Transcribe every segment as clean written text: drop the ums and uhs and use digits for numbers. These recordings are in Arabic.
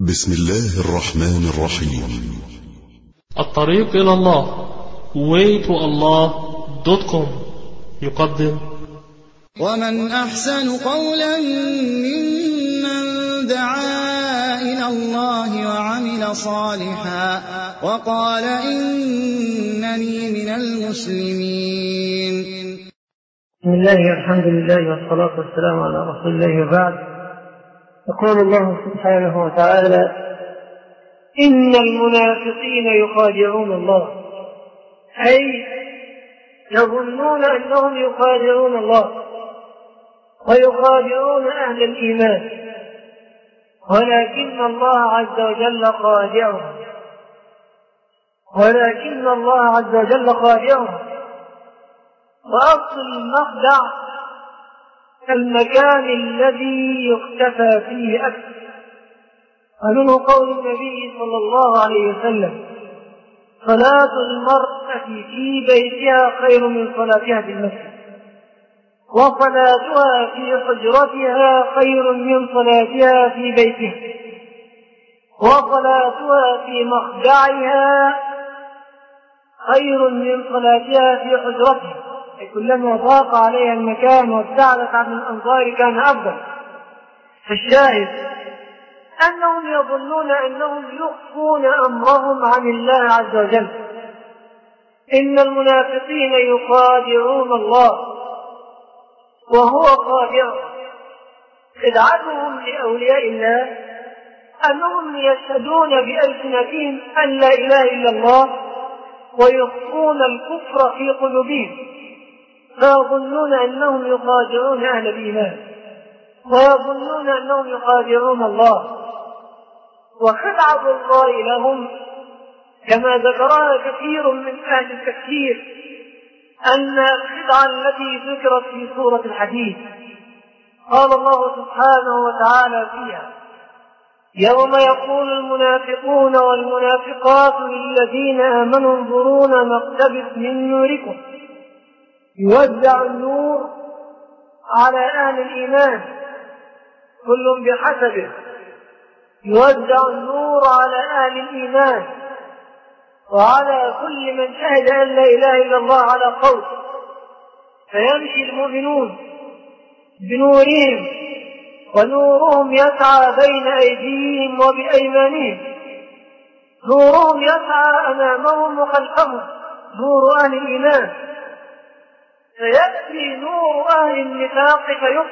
بسم الله الرحمن الرحيم. الطريق إلى الله waytoallah.com يقدم: ومن أحسن قولا ممن دعا إلى الله وعمل صالحا وقال إنني من المسلمين. بسم الله والحمد لله والصلاة والسلام على رسول الله وبعد. يقول الله سبحانه وتعالى: إن المنافقين يخادعون الله، أي يظنون أنهم يخادعون الله ويخادعون أهل الإيمان، ولكن الله عز وجل خادعهم، وأصل المخدع المكان الذي يختفى فيه أكثر، ومنه قول النبي صلى الله عليه وسلم: صلاة المرأة في بيتها خير من صلاتها في المسجد، وصلاتها في حجرتها خير من صلاتها في بيتها، وصلاتها في مخدعها خير من صلاتها في حجرتها. كلما ضاق عليها المكان وابتعدت عن الأنظار كان أفضل. فالشاهد أنهم يظنون أنهم يخفون أمرهم عن الله عز وجل. إن المنافقين يخادعون الله وهو خادع. خدعتهم لأولياء الله أنهم يشهدون بألسنتهم أن لا إله إلا الله ويخفون الكفر في قلوبهم، فيظنون أنهم يخادعون أهل الإيمان ويظنون أنهم يخادعون الله. وخدعة الله لهم كما ذكرها كثير من أهل التفسير أن الخدعة التي ذكرت في سورة الحديد قال الله سبحانه وتعالى فيها: يوم يقول المنافقون والمنافقات للذين آمنوا انظرونا نقتبس من نوركم. يوزع النور على أهل الإيمان كل بحسبه، يوزع النور على أهل الإيمان وعلى كل من شهد أن لا إله إلا الله على قول، فيمشي المؤمنون بنورهم ونورهم يسعى بين أيديهم وبأيمانهم، نورهم يسعى أمامهم وخلفهم، نور أهل الإيمان. فيأتي نور أهل النفاق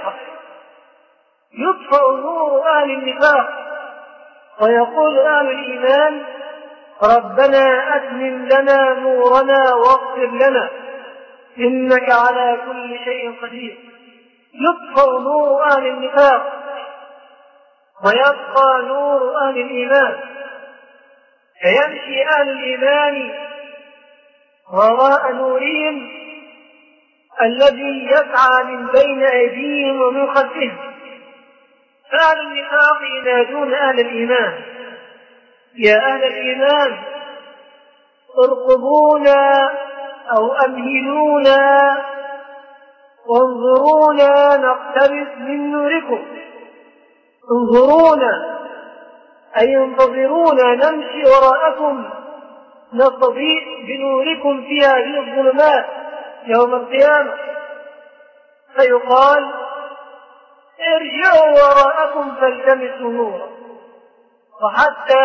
يطفأ نور أهل النفاق، ويقول أهل الإيمان: ربنا أتمم لنا نورنا واغفر لنا إنك على كل شيء قدير. يطفأ نور أهل النفاق ويبقى نور أهل الإيمان، فيمشي أهل الإيمان وراء نورهم الذي يسعى من بين أيديهم ومن خلفهم. فأهل النفاق ينادون أهل الإيمان: يا أهل الإيمان ارقبونا أو أمهلونا وانظرونا نقتبس من نوركم. انظرونا أي انتظرونا نمشي وراءكم نستضيء بنوركم في هذه الظلمات يوم القيامة. فيقال: ارجعوا وراءكم فالتمسوا نورا. وحتى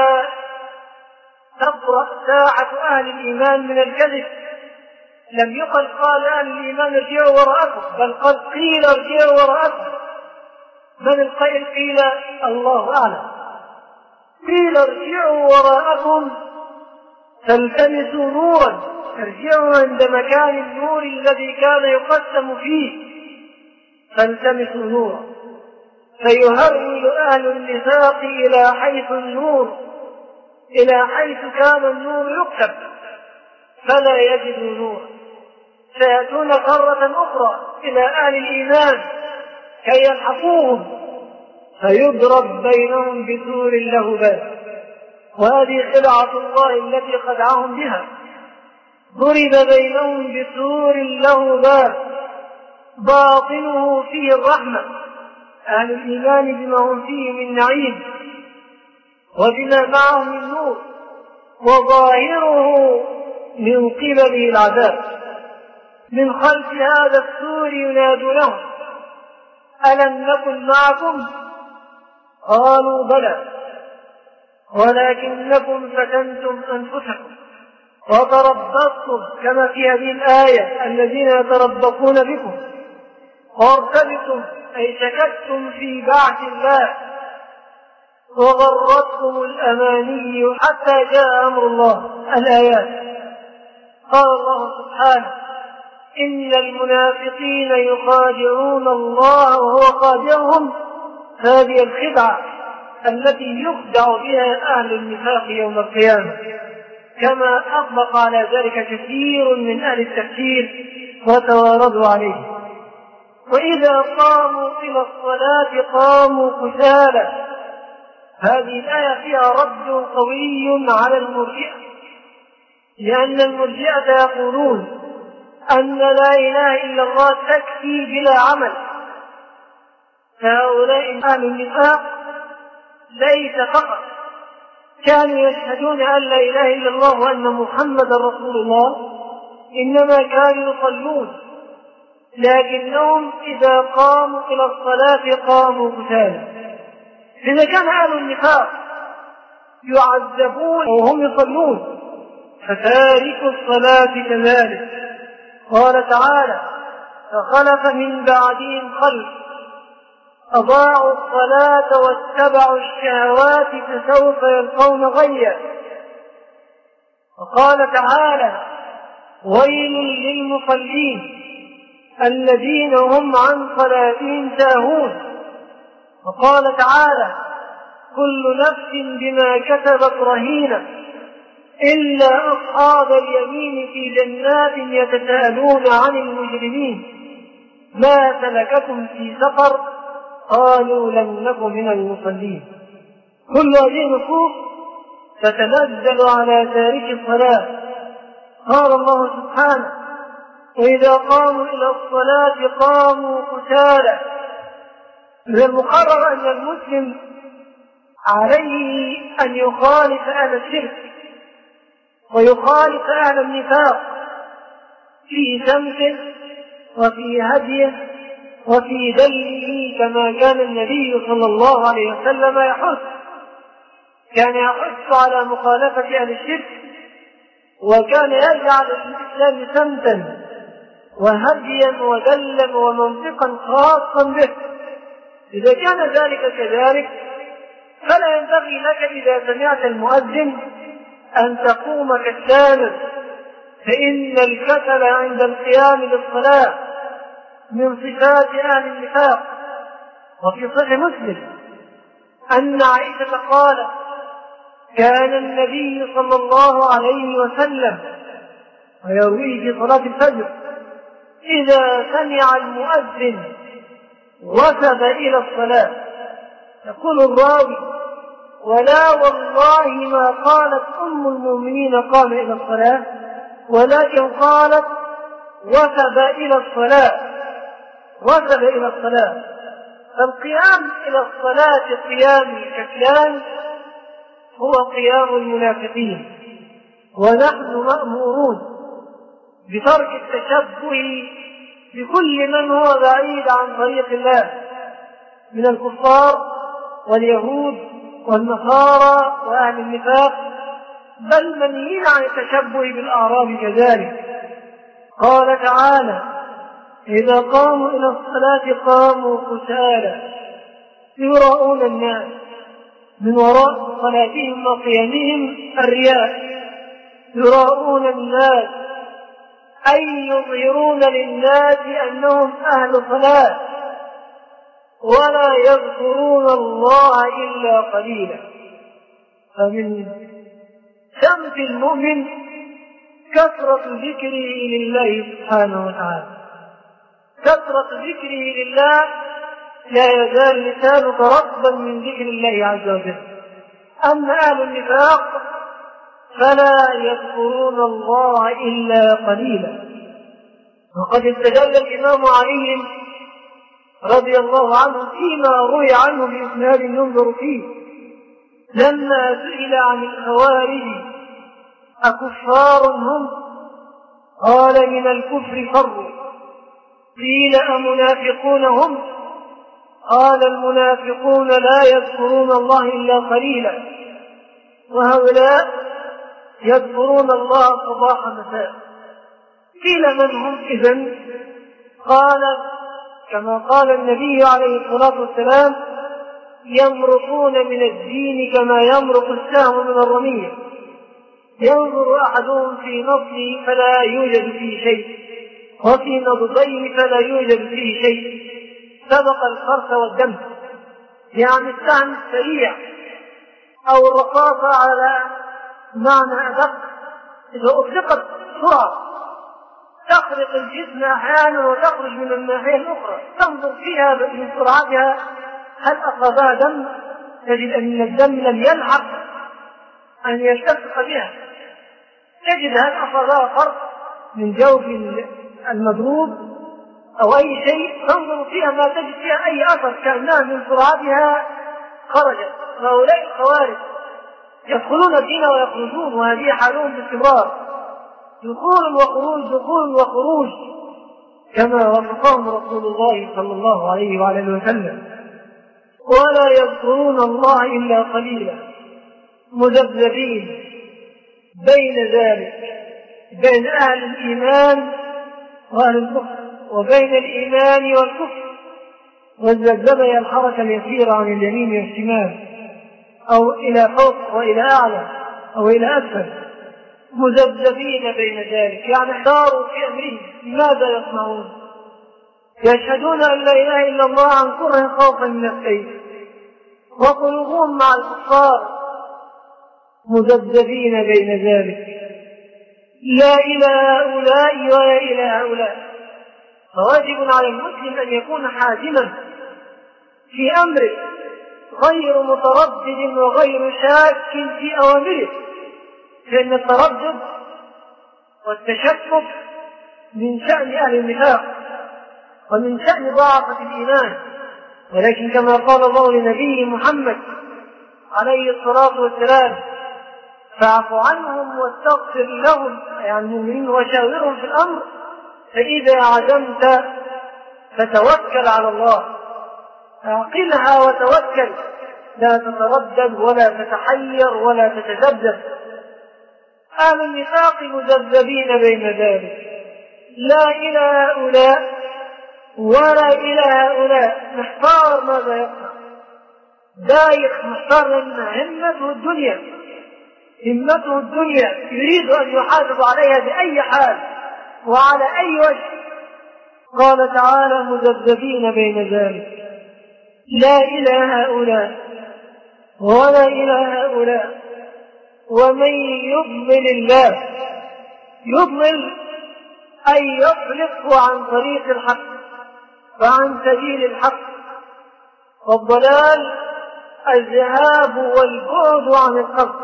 تبرأ ساعة أهل الإيمان من الكذب لم يقل قال أهل الإيمان ارجعوا وراءكم، بل قد قيل ارجعوا وراءكم. من القائل؟ قيل الله أعلم. قيل ارجعوا وراءكم فالتمسوا نورا، ارجعوا عند مكان النور الذي كان يقسم فيه، فالتمسوا نورا. فيهرول أهل النفاق إلى حيث النور، إلى حيث كان النور يكتب، فلا يجدوا نورا، فيأتون مرة أخرى إلى أهل الإيمان كي يلحقوهم، فيضرب بينهم بسور له باب. وهذه خدعة الله التي خدعهم بها. ضرب بينهم بسور له باب باطنه فيه الرحمة، أهل الإيمان بما هم فيه من نعيم، وبما معه من نور وظاهره من قبله العذاب. من خلف هذا السور ينادونهم ألم نكن معكم؟ قالوا بلى ولكنكم فتنتم أنفسكم وتربصتم كما في هذه الآية الذين يتربصون بكم وارتبتم أي شككتم في بعث الله وغرتكم الأماني حتى جاء أمر الله. الآيات. قال الله سبحانه إن المنافقين يخادعون الله وهو خادعهم. هذه الخدعة التي يخدع بها أهل النفاق يوم القيامة، كما أطلق على ذلك كثير من أهل التفسير وتواردوا عليه. وإذا قاموا إلى الصلاة قاموا كسالى. هذه الآية فيها رد قوي على المرجئة، لأن المرجئة يقولون أن لا إله إلا الله تكفي بلا عمل. فهؤلاء أهل النفاق ليس فقط كانوا يشهدون أن لا إله إلا الله وأن محمدا رسول الله، إنما كانوا يصلون، لكنهم إذا قاموا إلى الصلاة قاموا كسالى. إذا كان أهل النفاق يعذبون وهم يصلون، فتاركوا الصلاة كذلك. قال تعالى فخلف من بعدهم خلف أضاعوا الصلاة واتبعوا الشهوات فسوف يلقون غيا. وقال تعالى ويل للمصلين الذين هم عن صلاتهم ساهون. وقال تعالى كل نفس بما كسبت رهينة إلا أصحاب اليمين في جنات يتساءلون عن المجرمين ما سلككم في سقر قالوا لم نك من المصلين. كل هذه النصوص تتنزل على تارك الصلاة. قال الله سبحانه وإذا قاموا إلى الصلاة قاموا كسالى. من المقرر أن المسلم عليه أن يخالف أهل الشرك ويخالف أهل النفاق في سمته وفي هديه وفي دله، كما كان النبي صلى الله عليه وسلم يحث. كان يحث على مخالفة أهل الشرك، وكان يجعل الإسلام سمتا وهديا ودلا ومنطقا خاصا به. إذا كان ذلك كذلك فلا ينبغي لك إذا سمعت المؤذن أن تقوم كسالا، فإن الكسل عند القيام للصلاة من صفات أهل النفاق. وفي صحيح مسلم أن عائشة قالت كان النبي صلى الله عليه وسلم ويرويه في صلاة الفجر إذا سمع المؤذن وثب إلى الصلاة. يقول الراوي ولا والله ما قالت أم المؤمنين قام إلى الصلاة، ولكن قالت وثب إلى الصلاة. وثب إلى الصلاة. فالقيام إلى الصلاة قيام الكسلان هو قيام المنافقين، ونحن مأمورون بترك التشبه بكل من هو بعيد عن طريق الله من الكفار واليهود والنصارى وأهل النفاق، بل منهين عن التشبه بالأعراب كذلك. قال تعالى إذا قاموا إلى الصلاة قاموا كسالى يراءون الناس. من وراء صلاتهم وقيامهم الرياء. يراءون الناس أي يظهرون للناس أنهم أهل صلاة، ولا يذكرون الله إلا قليلا. فمن سمت المؤمن كثرة ذكره لله سبحانه وتعالى. كثرة ذكره لله لا يزال لسانك رطبا من ذكر الله عز وجل. أما أهل النفاق فلا يذكرون الله إلا قليلا. وقد استدل الإمام علي رضي الله عنه فيما روي عنه بإسناد ينظر فيه لما سئل عن الخوارج أكفار هم؟ قال من الكفر فروا. قيل أمنافقون هم؟ قال المنافقون لا يذكرون الله إلا قليلا، وهؤلاء يذكرون الله صباح مساء. قيل من هم إذن؟ قال كما قال النبي عليه الصلاة والسلام: يمرقون من الدين كما يمرق السهم من الرمية، ينظر أحدهم في نصله فلا يوجد فيه شيء، وفي نضديه فلا يوجد فيه شيء، سبق الخرس والدم. يعني السهم السريع أو الرقاصة على معنى أدق إذا أطلقت بسرعة تخرق الجسم أحيانا وتخرج من الناحية الأخرى، تنظر فيها من سرعتها هل أصابها دم، تجد أن الدم لم يلحق أن يلتصق بها، تجد هل أصابها فرق من جوف المضروب أو أي شيء، تنظر فيها ما تجد فيها أي أثر كأنها من سرعتها خرجت. فهؤلاء الخوارج يدخلون الدين ويخرجون، وهذه حالهم باستمرار، دخول وخروج دخول وخروج، كما وصفهم رسول الله صلى الله عليه وعلى اله وسلم. ولا يذكرون الله إلا قليلا، مذبذبين بين ذلك، بين أهل الإيمان وأهل الكفر، وبين الإيمان والكفر. والذبذبة هي الحركة اليسيرة عن اليمين والشمال، أو إلى فوق وإلى أعلى أو إلى أسفل، مذبذبين بين ذلك، يعني احتاروا في أمرهم ماذا يصنعون. يشهدون أن لا إله إلا الله عن كره خوفا من السيف، وقلوبهم مع الكفار، مذبذبين بين ذلك، لا إلى هؤلاء ولا إلى هؤلاء. فواجب على المسلم أن يكون حازما في أمره، غير متردد وغير شاك في أوامره، لأن التردد والتشكك من شأن أهل النفاق ومن شأن ضعفة الإيمان. ولكن كما قال الله لنبيه محمد عليه الصلاة والسلام: فاعف عنهم واستغفر لهم، يعني المؤمنين، وشاورهم في الأمر، فإذا عزمت فتوكل على الله. اعقلها وتوكل، لا تتردد ولا تتحير ولا تتذبذب. أهل النفاق مذبذبين بين ذلك، لا إلى هؤلاء ولا إلى هؤلاء، محتار ماذا يصنع، دايخ محتار، لأن همته الدنيا، همته الدنيا، يريد أن يحافظ عليها بأي حال وعلى أي وجه. قال تعالى: مذبذبين بين ذلك، لا إلى هؤلاء ولا إلى هؤلاء. ومن يضلل الله، يضلل أي يصرفه عن طريق الحق وعن سبيل الحق. والضلال الذهاب والبعد عن الحق،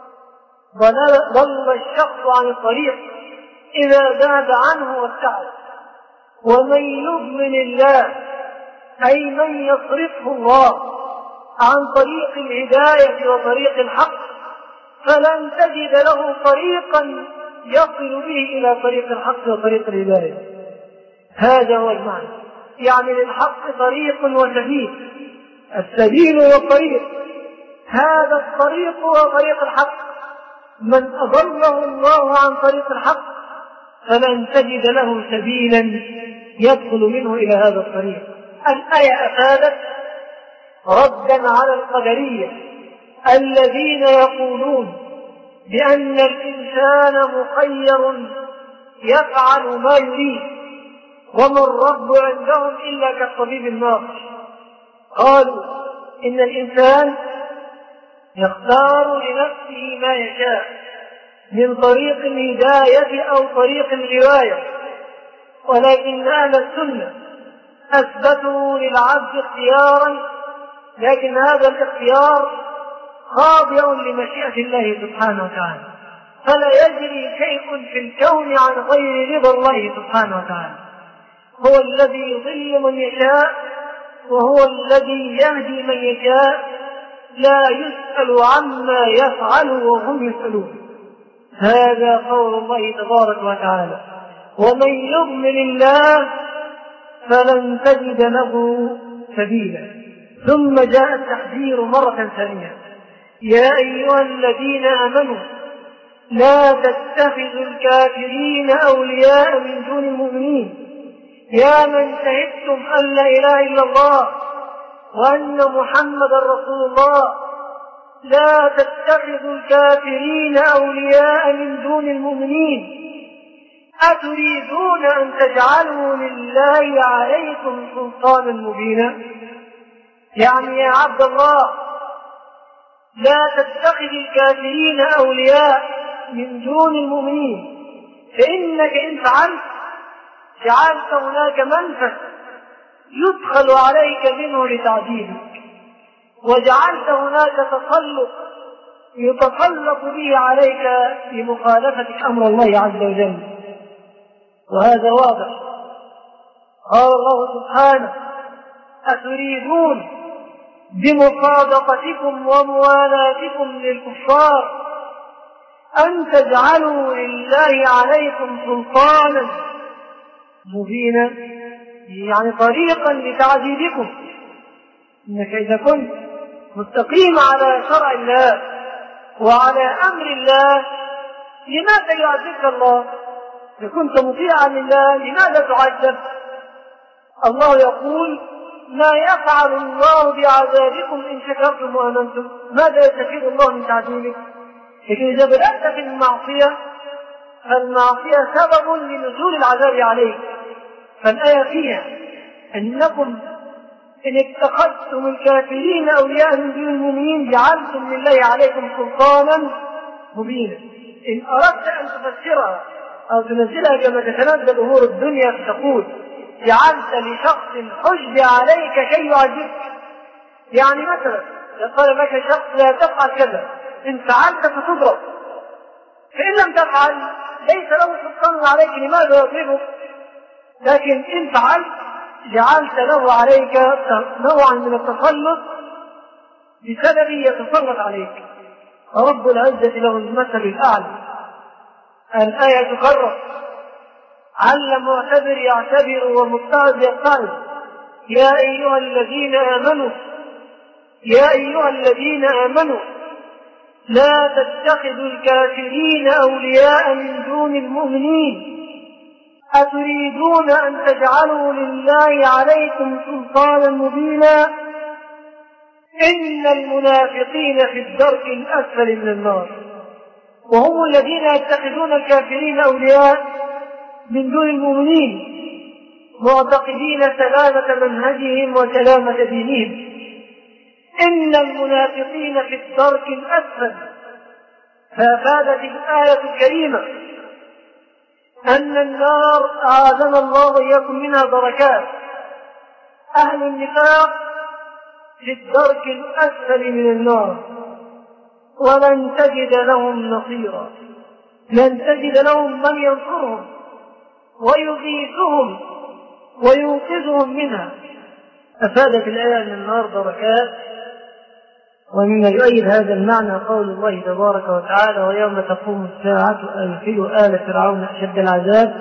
ضل الشخص عن الطريق إذا ذهب عنه وابتعد. ومن يضلل الله أي من يصرفه الله عن طريق الهداية وطريق الحق، فلن تجد له طريقا يصل به إلى طريق الحق وطريق الهداية. هذا هو المعنى، يعني للحق طريق وسبيل، السبيل والطريق، هذا الطريق هو طريق الحق. من أضله الله عن طريق الحق فلن تجد له سبيلا يدخل منه إلى هذا الطريق. الآية أفادت ردا على القدرية الذين يقولون بأن الإنسان مخير يفعل ما يريد، وما الرب عندهم إلا كالطبيب الناصح. قالوا إن الإنسان يختار لنفسه ما يشاء من طريق الهداية أو طريق الغواية، ولكن أهل السنة أثبتوا للعبد اختيارا، لكن هذا الاختيار خاضع لمشيئة الله سبحانه وتعالى، فلا يجري شيء في الكون عن غير رضا الله سبحانه وتعالى. هو الذي يضل من يشاء وهو الذي يهدي من يشاء، لا يسأل عما يفعل وهم يسألون. هذا قول الله تبارك وتعالى: ومن يضلل الله فلن تجد له سبيلا. ثم جاء التحذير مرة ثانية: يا أيها الذين آمنوا لا تتخذوا الكافرين أولياء من دون المؤمنين، يا من شهدتم أن لا إله إلا الله وأن محمدا رسول الله، لا تتخذوا الكافرين أولياء من دون المؤمنين، أتريدون أن تجعلوا لله عليكم سلطانا مبينا؟ يعني يا عبد الله لا تتخذ الكافرين أولياء من دون المؤمنين، فإنك إن فعلت جعلت هناك منفذ يدخل عليك منه لتعذيبك، وجعلت هناك تسلط يتسلط به عليك لمخالفتك أمر الله عز وجل، وهذا واضح. قال الله سبحانه: أتريدون بمصادقتكم وموالاتكم للكفار أن تجعلوا لله عليكم سلطانا مبينا، يعني طريقا لتعذيبكم. إنك إذا كنت مستقيم على شرع الله وعلى أمر الله لماذا يعذبك الله؟ إذا كنت مطيعا لله لماذا تعذب؟ الله يقول: ما يفعل الله بعذابكم إن شكرتم وآمنتم. ماذا يستفيد الله من تعذيبك؟ لكن إذا بدأت في المعصية فالمعصية سبب لنزول العذاب عليك. فالآية فيها أنكم إن اتخذتم الكافرين أولياء من دون المؤمنين جعلتم لله عليكم سلطانا مبينا. إن أردت أن تفسرها أو تنزلها كما تتنزل أمور الدنيا فتقول: جعلت لشخص حجب عليك كي يعذبك. يعني مثلا قال لك شخص لا تفعل كذا، إن فعلت فتضرب، فإن لم تفعل ليس له سلطان عليك، لماذا يضربك؟ لكن إن فعلت جعلت له عليك نوعا من التسلط بسبب يتسلط عليك. رب العزة له المثل الأعلى. الآية تكرر: علم معتبر يعتبر ومتعظ يتعظ. يا أيها الذين آمنوا يا أيها الذين آمنوا لا تتخذوا الكافرين أولياء من دون المؤمنين، أتريدون أن تجعلوا لله عليكم سلطانا مبينا؟ إن المنافقين في الدرك الأسفل من النار. وهم الذين يتخذون الكافرين أولياء من دون المؤمنين معتقدين سلامة منهجهم وسلامة دينهم. إن المنافقين في الدرك الأسفل. فأفادت الآية الكريمة أن النار أعاذنا الله وإياكم منها دركات. أهل النفاق في الدرك الأسفل من النار، ولن تجد لهم نصيرا، لن تجد لهم من ينصرهم ويغيثهم وينقذهم منها. أفادت الآية أن النار دركات. ومما يؤيد هذا المعنى قول الله تبارك وتعالى: ويوم تقوم الساعة أدخلوا آل فرعون أشد العذاب.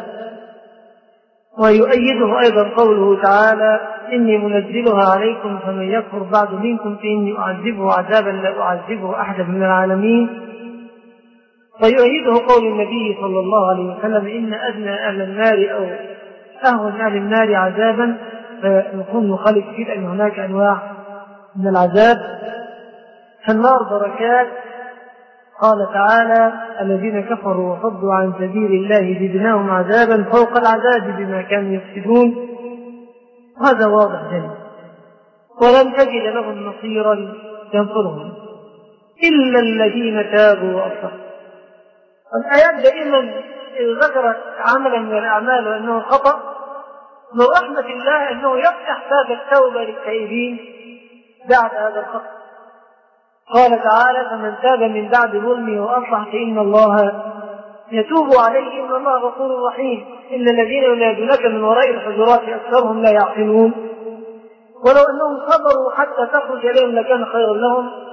ويؤيده أيضا قوله تعالى: إني منزلها عليكم فمن يكفر بعد منكم فإني أعذبه عذابا لا أعذبه أحدا من العالمين. ويؤيده قول النبي صلى الله عليه وسلم: إن أدنى أهل النار أو أهون أهل النار عذابا، فنكون نخالف فيه أن هناك أنواع من العذاب. فالنار دركات. قال تعالى: الذين كفروا وصدوا عن سبيل الله زدناهم عذابا فوق العذاب بما كانوا يفسدون. هذا واضح جدا. ولن تجد لهم نصيرا ينصرهم إلا الذين تابوا وأصلحوا. الآيات دائما إذ ذكرت عملا من الأعمال وأنه خطأ، من رحمة الله أنه يفتح باب التوبة للتائبين بعد هذا الخطأ. قال تعالى: فمن تاب من بعد ظلمه وأصلح فإن الله يتوب عليه إن الله غفور رحيم. إن الذين ينادونك من وراء الحجرات أكثرهم لا يعقلون. ولو أنهم صبروا حتى تخرج إليهم لكان خيرا لهم،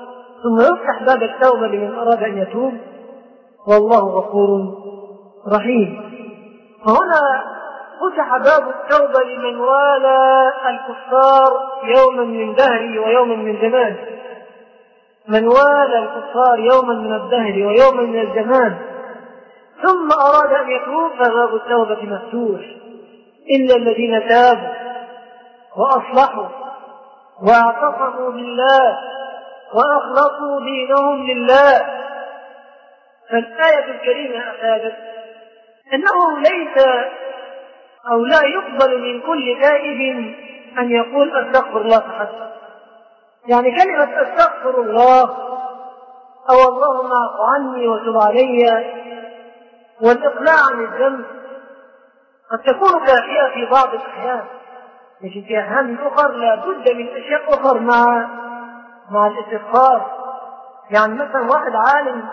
ثم يفتح باب التوبة لمن أراد أن يتوب، والله غفور رحيم. فهنا فتح باب التوبة لمن والى الكفار يوما من دهره ويوما من زمانه، من والى الكفار يوما من الدهر ويوما من الزمان ثم أراد أن يتوب فباب التوبة مفتوح، إلا الذين تابوا وأصلحوا واعتصموا بالله وأخلصوا دينهم لله. فالآية الكريمة أفادت أنه ليس أو لا يقبل من كل تائب أن يقول أستغفر الله فحسب. يعني كلمة أستغفر الله أو اللهم اعف عني وتب علي والإقلاع عن الذنب قد تكون كافية في بعض الأحيان، لكن في أحيان أخرى لا بد من أشياء أخرى مع الاستغفار. يعني مثلا واحد عالم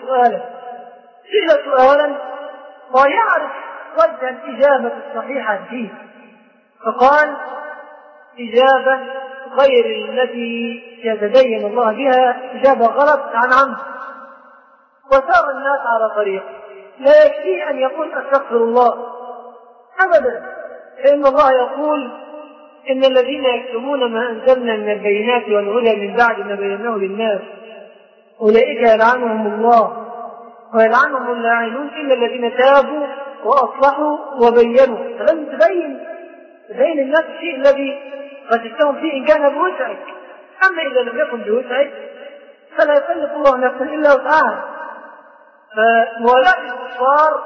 سئل سؤالا ويعرف وجه الإجابة الصحيحة فيه، فقال إجابة غير التي يتدين الله بها، إجابة غلط عن عمد، وسار الناس على طريق. لا يكفي أن يقول أستغفر الله أبدا، فإن الله يقول إن الذين يكتمون ما أنزلنا من البينات والهدى من بعد ما بيناه للناس أولئك يلعنهم الله ويلعنهم اللاعنون إلا الذين تابوا وأصلحوا وبينوا. فلازم تبين الناس الشيء الذي قد تستهم فيه إن كان بوسعك، أما إذا لم يكن بوسعك فلا يكلف الله نفسا إلا وسعها. فموالاة الكفار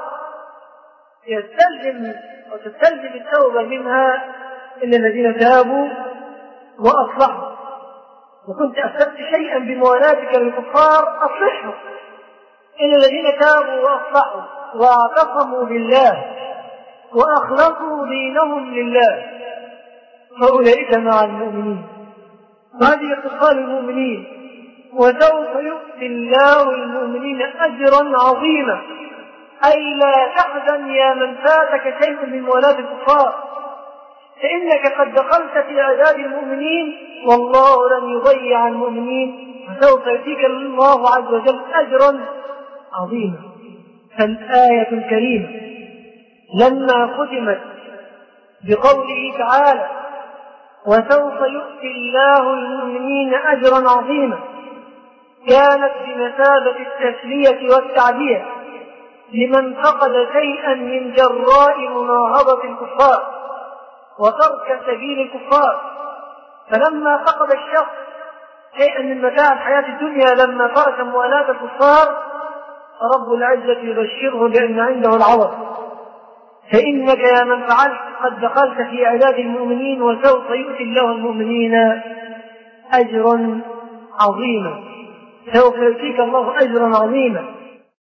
تستلزم التوبة منها إلا الذين تابوا وأصلحوا. وكنت أفسدت شيئا بموالاتك للكفار أصلحه، إلا الذين تابوا وأصلحوا واعتصموا بالله وأخلصوا دينهم لله فأولئك مع المؤمنين. وهذه خصال المؤمنين، وسوف يؤتي الله المؤمنين أجرا عظيما. أي لا تحزن يا من فاتك شيء من موالاه الكفار، فإنك قد دخلت في عداد المؤمنين والله لن يضيع المؤمنين، وسوف يؤتيك الله عز وجل أجرا عظيما. فالآية الكريمة لما ختمت بقوله تعالى وسوف يؤتي الله المؤمنين أجرا عظيما كانت بمثابة التسلية والتعزية لمن فقد شيئا من جراء مناهضة الكفار وترك سبيل الكفار. فلما فقد الشخص شيئا من متاع الحياة الدنيا لما ترك موالاة الكفار رب العزة يبشره بأن عنده العوض. فإنك يا من فعلت قد دخلت في أعداد المؤمنين وسوف يؤتي الله المؤمنين أجرا عظيما، سوف يؤتيك الله أجرا عظيما.